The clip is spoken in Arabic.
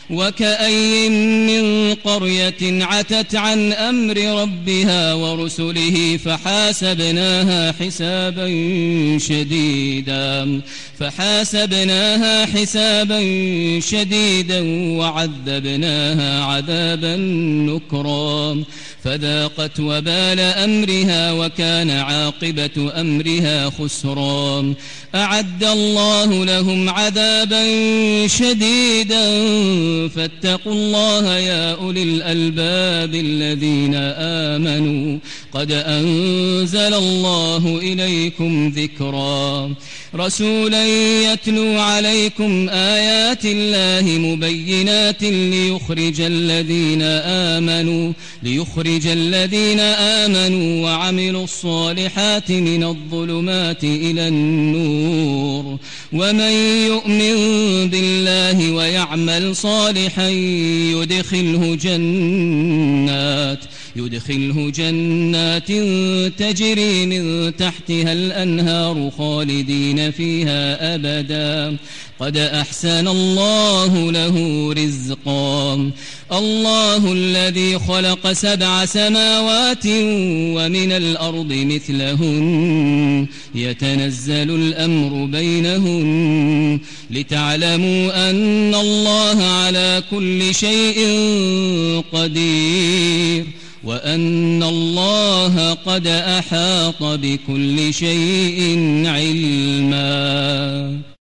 وكأي من قرية عتت عن أمر ربها ورسله فحاسبناها حسابا شديدا وعذبناها عذابا نكرا فذاقت وبال أمرها وكان عاقبة أمرها خسرا أعد الله لهم عذابا شديدا فاتقوا الله يا أولي الألباب الذين آمنوا قد أنزل الله إليكم ذكرا رسولا يتلو عليكم آيات الله مبينات ليخرج الذين آمنوا وعملوا الصالحات من الظلمات إلى النور ومن يؤمن بالله ويعمل صالحا يدخله جنات تجري من تحتها الأنهار خالدين فيها أبدا قد أحسن الله له رزقا الله الذي خلق 7 سماوات ومن الأرض مثلهن يتنزل الأمر بينهن لتعلموا أن الله على كل شيء قدير وأن الله قد أحاط بكل شيء علما.